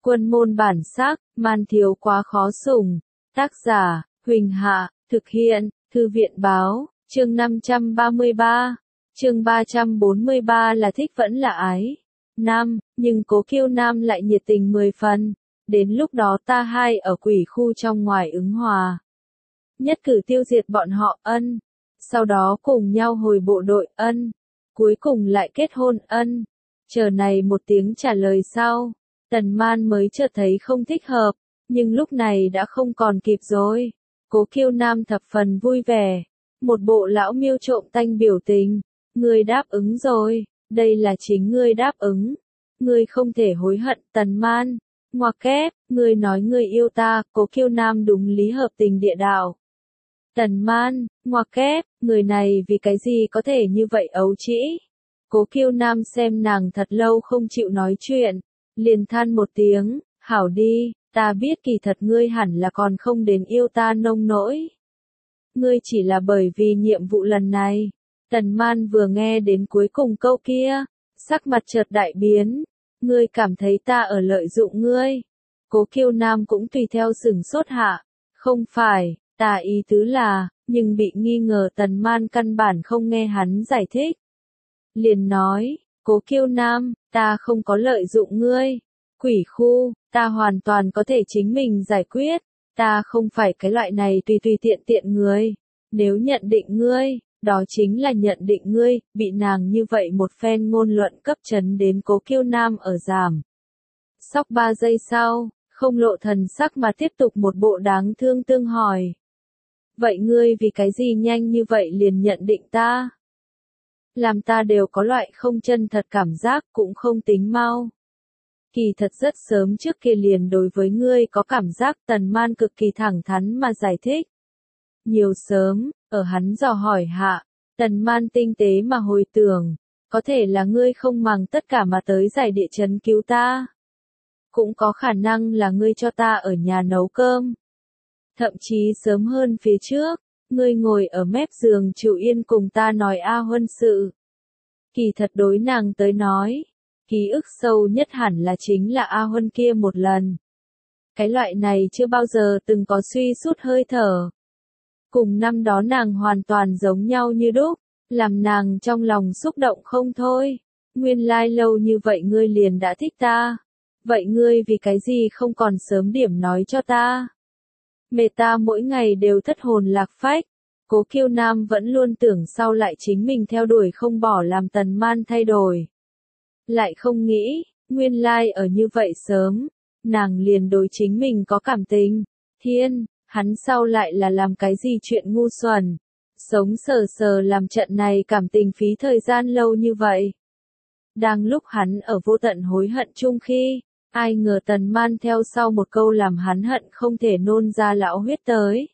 Quân môn bản sắc, man thiếu quá khó sủng. Tác giả, Huỳnh Hạ, thực hiện, Thư viện báo, chương 533, chương 343 là thích vẫn là ái. Nam, nhưng Cố Kiêu Nam lại nhiệt tình 10 phần. Đến lúc đó ta hai ở quỷ khu trong ngoài ứng hòa. Nhất cử tiêu diệt bọn họ ân. Sau đó cùng nhau hồi bộ đội ân. Cuối cùng lại kết hôn ân. Chờ này một tiếng trả lời sau. Tần Man mới chợt thấy không thích hợp. Nhưng lúc này đã không còn kịp rồi. Cố Kiêu Nam thập phần vui vẻ. Một bộ lão miêu trộm tanh biểu tình. Ngươi đáp ứng rồi. Đây là chính ngươi đáp ứng. Ngươi không thể hối hận Tần Man. Ngoặc kép, ngươi nói ngươi yêu ta, Cố Kiêu Nam đúng lý hợp tình địa đạo. Tần Man, ngoặc kép, người này vì cái gì có thể như vậy ấu trĩ. Cố Kiêu Nam xem nàng thật lâu không chịu nói chuyện, liền than một tiếng, hảo đi, ta biết kỳ thật ngươi hẳn là còn không đến yêu ta nông nỗi. Ngươi chỉ là bởi vì nhiệm vụ lần này. Tần Man vừa nghe đến cuối cùng câu kia, sắc mặt chợt đại biến. Ngươi cảm thấy ta ở lợi dụng ngươi. Cố Kiêu Nam cũng tùy theo sửng sốt hạ. Không phải, ta ý tứ là, nhưng bị nghi ngờ Tần Man căn bản không nghe hắn giải thích. Liền nói, Cố Kiêu Nam, ta không có lợi dụng ngươi. Quỷ khu, ta hoàn toàn có thể chính mình giải quyết. Ta không phải cái loại này tùy tùy tiện tiện người. Nếu nhận định ngươi, đó chính là nhận định ngươi, bị nàng như vậy một phen ngôn luận cấp chấn đến Cố Kiêu Nam ở giảm. Sóc 3 giây sau, không lộ thần sắc mà tiếp tục một bộ đáng thương tương hỏi. Vậy ngươi vì cái gì nhanh như vậy liền nhận định ta? Làm ta đều có loại không chân thật cảm giác cũng không tính mau. Kỳ thật rất sớm trước kia liền đối với ngươi có cảm giác Tần Man cực kỳ thẳng thắn mà giải thích. Nhiều sớm, ở hắn dò hỏi hạ, Tần Man tinh tế mà hồi tưởng, có thể là ngươi không màng tất cả mà tới giải địa chấn cứu ta. Cũng có khả năng là ngươi cho ta ở nhà nấu cơm. Thậm chí sớm hơn phía trước, ngươi ngồi ở mép giường chịu yên cùng ta nói A Huân sự. Kỳ thật đối nàng tới nói, ký ức sâu nhất hẳn là chính là A Huân kia một lần. Cái loại này chưa bao giờ từng có suy sút hơi thở. Cùng năm đó nàng hoàn toàn giống nhau như đúc, làm nàng trong lòng xúc động không thôi. Nguyên lai lâu như vậy ngươi liền đã thích ta. Vậy ngươi vì cái gì không còn sớm điểm nói cho ta? Mẹ ta mỗi ngày đều thất hồn lạc phách. Cố Kiêu Nam vẫn luôn tưởng sau lại chính mình theo đuổi không bỏ làm Tần Man thay đổi. Lại không nghĩ, nguyên lai ở như vậy sớm, nàng liền đối chính mình có cảm tình. Thiên, hắn sau lại là làm cái gì chuyện ngu xuẩn. Sống sờ sờ làm trận này cảm tình phí thời gian lâu như vậy. Đang lúc hắn ở vô tận hối hận chung khi, ai ngờ Tần Man theo sau một câu làm hắn hận không thể nôn ra lão huyết tới.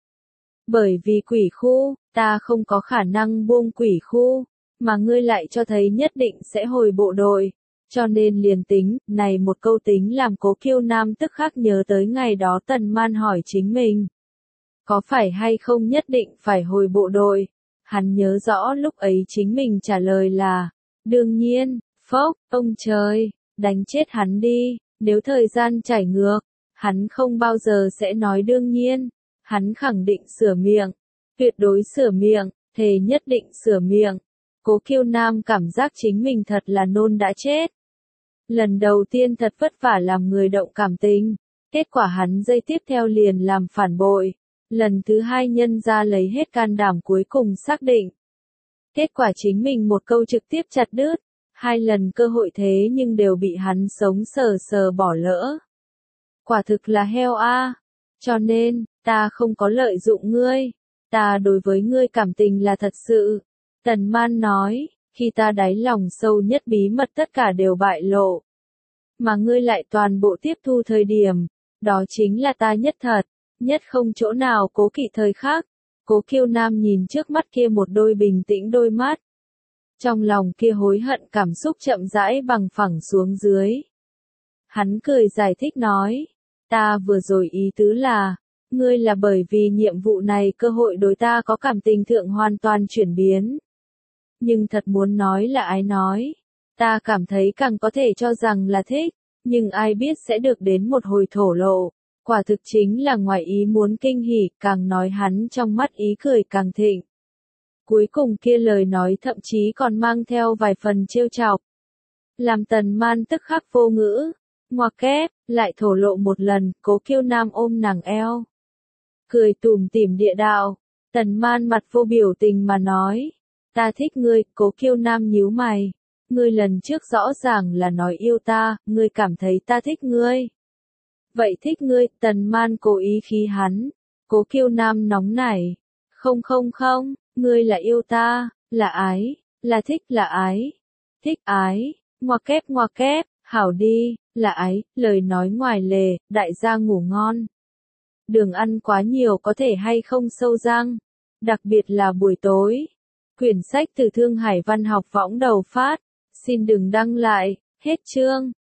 Bởi vì quỷ khu, ta không có khả năng buông quỷ khu, mà ngươi lại cho thấy nhất định sẽ hồi bộ đội. Cho nên liền tính, này một câu tính làm Cố Kiêu Nam tức khắc nhớ tới ngày đó Tần Man hỏi chính mình. Có phải hay không nhất định phải hồi bộ đội? Hắn nhớ rõ lúc ấy chính mình trả lời là, đương nhiên, phốc, ông trời, đánh chết hắn đi, nếu thời gian chảy ngược, hắn không bao giờ sẽ nói đương nhiên, hắn khẳng định sửa miệng, tuyệt đối sửa miệng, thề nhất định sửa miệng. Cố Kiêu Nam cảm giác chính mình thật là nôn đã chết. Lần đầu tiên thật vất vả làm người động cảm tình, kết quả hắn giây tiếp theo liền làm phản bội. Lần thứ hai nhân ra lấy hết can đảm cuối cùng xác định. Kết quả chính mình một câu trực tiếp chặt đứt, 2 lần cơ hội thế nhưng đều bị hắn sống sờ sờ bỏ lỡ. Quả thực là heo a. Cho nên, ta không có lợi dụng ngươi, ta đối với ngươi cảm tình là thật sự. Tần Man nói, khi ta đáy lòng sâu nhất bí mật tất cả đều bại lộ. Mà ngươi lại toàn bộ tiếp thu thời điểm, đó chính là ta nhất thật. Nhất không chỗ nào cố kỵ thời khắc. Cố Kiêu Nam nhìn trước mắt kia một đôi bình tĩnh đôi mắt. Trong lòng kia hối hận cảm xúc chậm rãi bằng phẳng xuống dưới. Hắn cười giải thích nói. Ta vừa rồi ý tứ là, ngươi là bởi vì nhiệm vụ này cơ hội đối ta có cảm tình thượng hoàn toàn chuyển biến. Nhưng thật muốn nói là ái nói. Ta cảm thấy càng có thể cho rằng là thích. Nhưng ai biết sẽ được đến một hồi thổ lộ. Quả thực chính là ngoài ý muốn kinh hỉ, càng nói hắn trong mắt ý cười càng thịnh. Cuối cùng kia lời nói thậm chí còn mang theo vài phần trêu chọc. Làm Tần Man tức khắc vô ngữ. Ngoặc kép, lại thổ lộ một lần, Cố Kiêu Nam ôm nàng eo. Cười tủm tỉm địa đạo. Tần Man mặt vô biểu tình mà nói. Ta thích ngươi, Cố Kiêu Nam nhíu mày. Ngươi lần trước rõ ràng là nói yêu ta, ngươi cảm thấy ta thích ngươi. Vậy thích ngươi, Tần Man cố ý khí hắn. Cố Kiêu Nam nóng nảy. Không, ngươi là yêu ta, là ái, là thích là ái. Thích ái, ngoặc kép, hảo đi, là ái, lời nói ngoài lề, đại gia ngủ ngon. Đường ăn quá nhiều có thể hay không sâu răng, đặc biệt là buổi tối. Quyển sách từ Thương Hải Văn học võng đầu phát, xin đừng đăng lại, hết chương.